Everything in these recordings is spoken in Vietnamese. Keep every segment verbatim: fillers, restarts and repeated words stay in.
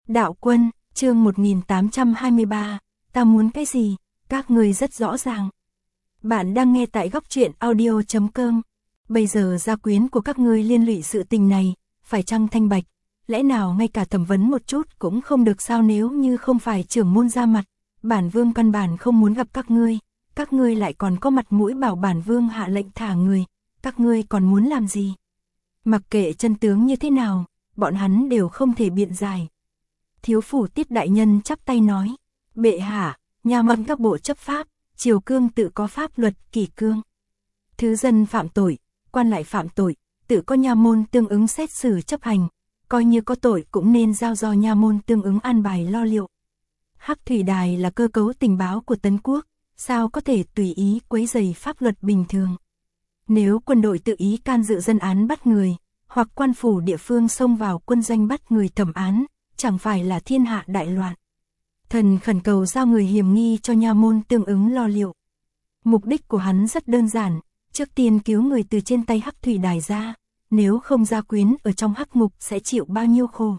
Đạo Quân, chương một nghìn tám trăm hai mươi ba, ta muốn cái gì, các ngươi rất rõ ràng. Bạn đang nghe tại góc truyện audio chấm com. Bây giờ gia quyến của các ngươi liên lụy sự tình này, phải chăng thanh bạch, lẽ nào ngay cả thẩm vấn một chút cũng không được sao? Nếu như không phải trưởng môn ra mặt, bản vương căn bản không muốn gặp các ngươi, các ngươi lại còn có mặt mũi bảo bản vương hạ lệnh thả người, các ngươi còn muốn làm gì? Mặc kệ chân tướng như thế nào, bọn hắn đều không thể biện giải. Thiếu phủ Tiết đại nhân chắp tay nói, bệ hạ, nhà mật các bộ chấp pháp, triều cương tự có pháp luật kỷ cương. Thứ dân phạm tội, quan lại phạm tội, tự có nha môn tương ứng xét xử chấp hành, coi như có tội cũng nên giao do nha môn tương ứng an bài lo liệu. Hắc Thủy Đài là cơ cấu tình báo của Tấn Quốc, sao có thể tùy ý quấy rầy pháp luật bình thường. Nếu quân đội tự ý can dự dân án bắt người, hoặc quan phủ địa phương xông vào quân doanh bắt người thẩm án, chẳng phải là thiên hạ đại loạn. Thần khẩn cầu giao người hiểm nghi cho nha môn tương ứng lo liệu. Mục đích của hắn rất đơn giản, trước tiên cứu người từ trên tay Hắc Thủy Đài ra, nếu không gia quyến ở trong hắc ngục sẽ chịu bao nhiêu khổ.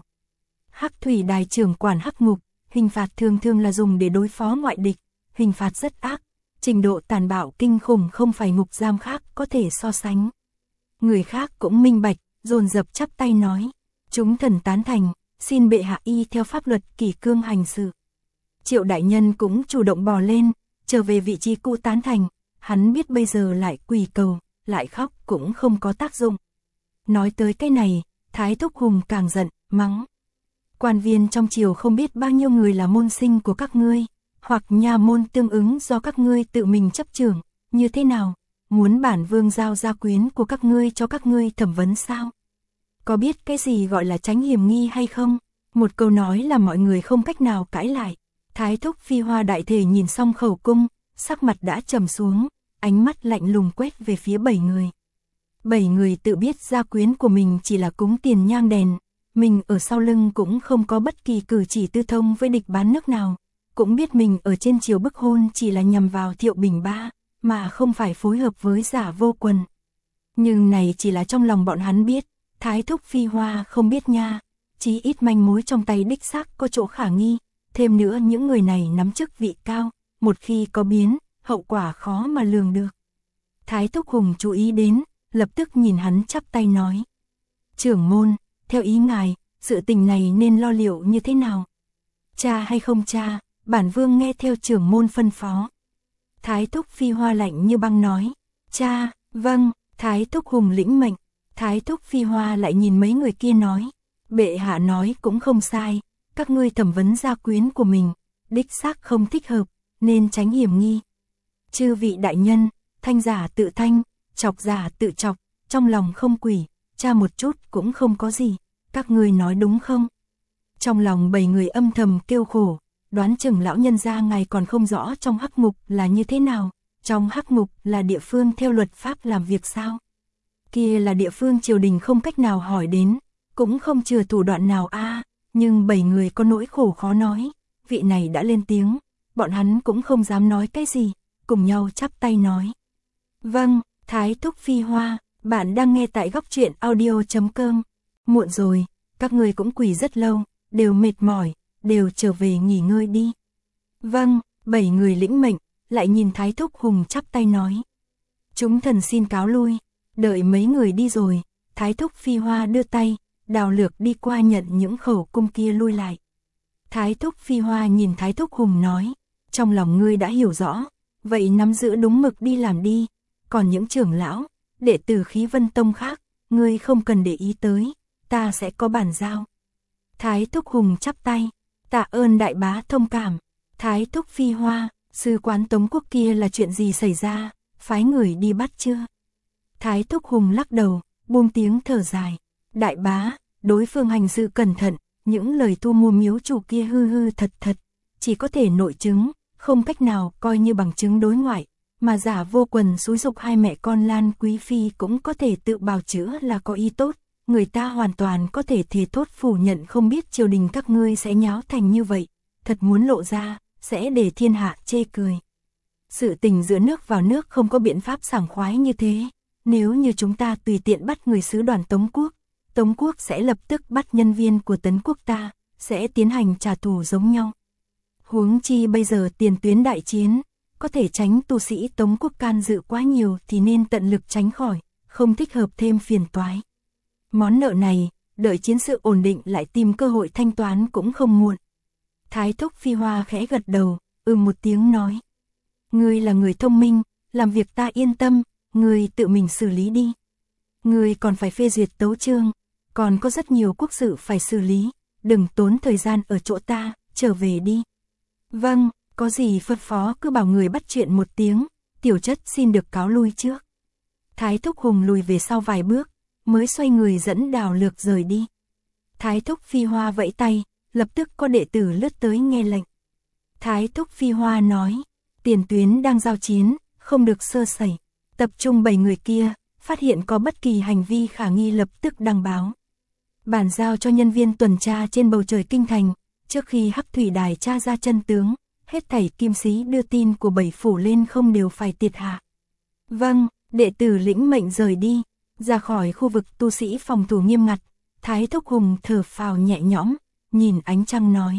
Hắc Thủy Đài trưởng quản hắc ngục, hình phạt thường thường là dùng để đối phó ngoại địch, hình phạt rất ác, trình độ tàn bạo kinh khủng không phải ngục giam khác có thể so sánh. Người khác cũng minh bạch, dồn dập chắp tay nói, chúng thần tán thành, xin bệ hạ y theo pháp luật kỷ cương hành sự. Triệu đại nhân cũng chủ động bò lên, trở về vị trí cũ tán thành, hắn biết bây giờ lại quỳ cầu, lại khóc cũng không có tác dụng. Nói tới cái này, Thái Thúc Hùng càng giận, mắng. Quan viên trong triều không biết bao nhiêu người là môn sinh của các ngươi, hoặc nhà môn tương ứng do các ngươi tự mình chấp trưởng, như thế nào, muốn bản vương giao gia quyến của các ngươi cho các ngươi thẩm vấn sao? Có biết cái gì gọi là tránh hiểm nghi hay không? Một câu nói là mọi người không cách nào cãi lại. Thái Thúc Phi Hoa đại thể nhìn xong khẩu cung, sắc mặt đã trầm xuống, ánh mắt lạnh lùng quét về phía bảy người. Bảy người tự biết gia quyến của mình chỉ là cúng tiền nhang đèn, mình ở sau lưng cũng không có bất kỳ cử chỉ tư thông với địch bán nước nào, cũng biết mình ở trên triều bức hôn chỉ là nhằm vào Thiệu Bình Ba, mà không phải phối hợp với Giả Vô Quần. Nhưng này chỉ là trong lòng bọn hắn biết, Thái Thúc Phi Hoa không biết nha, chí ít manh mối trong tay đích xác có chỗ khả nghi, thêm nữa những người này nắm chức vị cao, một khi có biến, hậu quả khó mà lường được. Thái Thúc Hùng chú ý đến, lập tức nhìn hắn chắp tay nói, trưởng môn, theo ý ngài, sự tình này nên lo liệu như thế nào? Cha hay không cha, bản vương nghe theo trưởng môn phân phó. Thái Thúc Phi Hoa lạnh như băng nói, cha, vâng. Thái Thúc Hùng lĩnh mệnh. Thái Thúc Phi Hoa lại nhìn mấy người kia nói, bệ hạ nói cũng không sai, các ngươi thẩm vấn gia quyến của mình, đích xác không thích hợp, nên tránh hiểm nghi. Chư vị đại nhân, thanh giả tự thanh, chọc giả tự chọc, trong lòng không quỷ, cha một chút cũng không có gì, các ngươi nói đúng không? Trong lòng bảy người âm thầm kêu khổ, đoán chừng lão nhân gia ngài còn không rõ trong hắc ngục là như thế nào, trong hắc ngục là địa phương theo luật pháp làm việc sao? Kia là địa phương triều đình không cách nào hỏi đến, cũng không chừa thủ đoạn nào a. À, nhưng bảy người có nỗi khổ khó nói, vị này đã lên tiếng, bọn hắn cũng không dám nói cái gì, cùng nhau chắp tay nói. Vâng, Thái Thúc Phi Hoa, bạn đang nghe tại góc truyện audio chấm com. Muộn rồi, các người cũng quỳ rất lâu, đều mệt mỏi, đều trở về nghỉ ngơi đi. Vâng, bảy người lĩnh mệnh, lại nhìn Thái Thúc Hùng chắp tay nói. Chúng thần xin cáo lui. Đợi mấy người đi rồi, Thái Thúc Phi Hoa đưa tay, đào lược đi qua nhận những khẩu cung kia lui lại. Thái Thúc Phi Hoa nhìn Thái Thúc Hùng nói, trong lòng ngươi đã hiểu rõ, vậy nắm giữ đúng mực đi làm đi, còn những trưởng lão, đệ tử Khí Vân Tông khác, ngươi không cần để ý tới, ta sẽ có bản giao. Thái Thúc Hùng chắp tay, tạ ơn đại bá thông cảm. Thái Thúc Phi Hoa, sư quán Tống Quốc kia là chuyện gì xảy ra, phái người đi bắt chưa? Thái Thúc Hùng lắc đầu, buông tiếng thở dài. Đại bá, đối phương hành sự cẩn thận, những lời thu mua miếu chủ kia hư hư thật thật, chỉ có thể nội chứng, không cách nào coi như bằng chứng đối ngoại, mà Giả Vô Quần xúi dục hai mẹ con Lan Quý Phi cũng có thể tự bào chữa là có ý tốt, người ta hoàn toàn có thể thề thốt phủ nhận không biết triều đình các ngươi sẽ nháo thành như vậy, thật muốn lộ ra, sẽ để thiên hạ chê cười. Sự tình giữa nước vào nước không có biện pháp sảng khoái như thế. Nếu như chúng ta tùy tiện bắt người sứ đoàn Tống Quốc, Tống Quốc sẽ lập tức bắt nhân viên của Tấn Quốc ta, sẽ tiến hành trả thù giống nhau. Huống chi bây giờ tiền tuyến đại chiến, có thể tránh tu sĩ Tống quốc can dự quá nhiều thì nên tận lực tránh khỏi, không thích hợp thêm phiền toái. Món nợ này, đợi chiến sự ổn định lại tìm cơ hội thanh toán cũng không muộn. Thái thúc Phi Hoa khẽ gật đầu, ừ một tiếng nói. Ngươi là người thông minh, làm việc ta yên tâm, ngươi tự mình xử lý đi. Ngươi còn phải phê duyệt tấu chương, còn có rất nhiều quốc sự phải xử lý, đừng tốn thời gian ở chỗ ta, trở về đi. Vâng, có gì phân phó cứ bảo người bắt chuyện một tiếng, tiểu chất xin được cáo lui trước. Thái thúc Hùng lùi về sau vài bước, mới xoay người dẫn Đào Lược rời đi. Thái thúc Phi Hoa vẫy tay, lập tức có đệ tử lướt tới nghe lệnh. Thái thúc Phi Hoa nói, tiền tuyến đang giao chiến, không được sơ sẩy, tập trung bảy người kia, phát hiện có bất kỳ hành vi khả nghi lập tức đăng báo. Bản giao cho nhân viên tuần tra trên bầu trời kinh thành, trước khi Hắc Thủy Đài tra ra chân tướng, hết thảy kim sĩ đưa tin của bảy phủ lên không đều phải tiệt hạ. Vâng, đệ tử lĩnh mệnh rời đi, ra khỏi khu vực tu sĩ phòng thủ nghiêm ngặt, Thái thúc Hùng thở phào nhẹ nhõm, nhìn ánh trăng nói.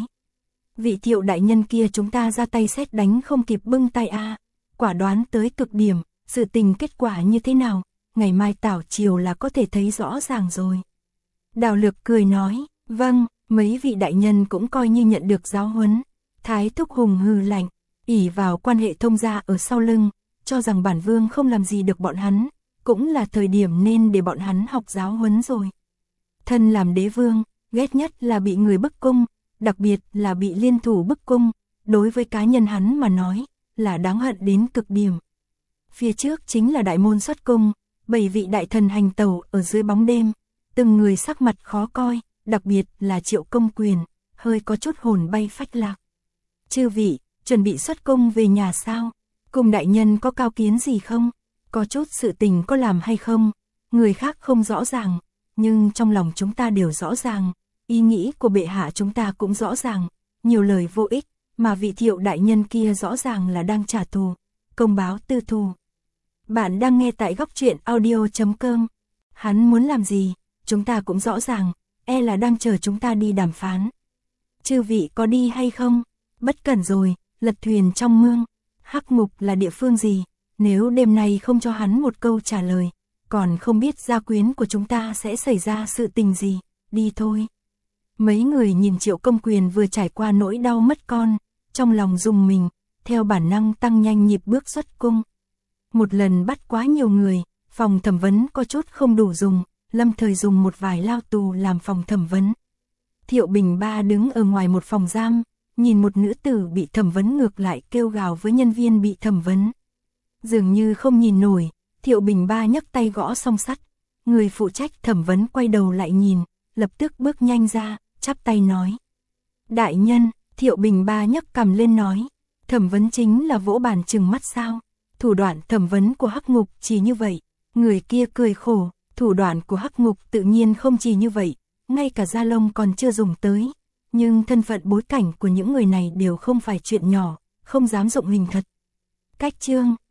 Vị Thiệu đại nhân kia chúng ta ra tay xét đánh không kịp bưng tay a, quả đoán tới cực điểm, sự tình kết quả như thế nào, ngày mai tảo chiều là có thể thấy rõ ràng rồi. Đào Lược cười nói, vâng, mấy vị đại nhân cũng coi như nhận được giáo huấn. Thái thúc Hùng hừ lạnh, ỷ vào quan hệ thông gia ở sau lưng, cho rằng bản vương không làm gì được bọn hắn, cũng là thời điểm nên để bọn hắn học giáo huấn rồi. Thân làm đế vương, ghét nhất là bị người bức cung, đặc biệt là bị liên thủ bức cung, đối với cá nhân hắn mà nói, là đáng hận đến cực điểm. Phía trước chính là đại môn xuất cung, bảy vị đại thần hành tẩu ở dưới bóng đêm, từng người sắc mặt khó coi, đặc biệt là Triệu Công Quyền, hơi có chút hồn bay phách lạc. Chư vị, chuẩn bị xuất cung về nhà sao? Cùng đại nhân có cao kiến gì không? Có chút sự tình có làm hay không? Người khác không rõ ràng, nhưng trong lòng chúng ta đều rõ ràng, ý nghĩ của bệ hạ chúng ta cũng rõ ràng, nhiều lời vô ích, mà vị Thiệu đại nhân kia rõ ràng là đang trả thù, công báo tư thù. Bạn đang nghe tại góc truyện audio chấm com. Hắn muốn làm gì, chúng ta cũng rõ ràng, e là đang chờ chúng ta đi đàm phán. Chư vị có đi hay không? Bất cẩn rồi, lật thuyền trong mương. Hắc ngục là địa phương gì? Nếu đêm nay không cho hắn một câu trả lời, còn không biết gia quyến của chúng ta sẽ xảy ra sự tình gì, đi thôi. Mấy người nhìn Triệu Công Quyền vừa trải qua nỗi đau mất con, trong lòng rùng mình, theo bản năng tăng nhanh nhịp bước xuất cung. Một lần bắt quá nhiều người, phòng thẩm vấn có chút không đủ dùng, lâm thời dùng một vài lao tù làm phòng thẩm vấn. Thiệu Bình Ba đứng ở ngoài một phòng giam, nhìn một nữ tử bị thẩm vấn ngược lại kêu gào với nhân viên bị thẩm vấn. Dường như không nhìn nổi, Thiệu Bình Ba nhấc tay gõ song sắt, người phụ trách thẩm vấn quay đầu lại nhìn, lập tức bước nhanh ra, chắp tay nói. Đại nhân, Thiệu Bình Ba nhấc cằm lên nói, thẩm vấn chính là vỗ bàn trừng mắt sao? Thủ đoạn thẩm vấn của Hắc Ngục chỉ như vậy. Người kia cười khổ, thủ đoạn của Hắc Ngục tự nhiên không chỉ như vậy, ngay cả da lông còn chưa dùng tới. Nhưng thân phận bối cảnh của những người này đều không phải chuyện nhỏ, không dám dụng hình thật. Cách chương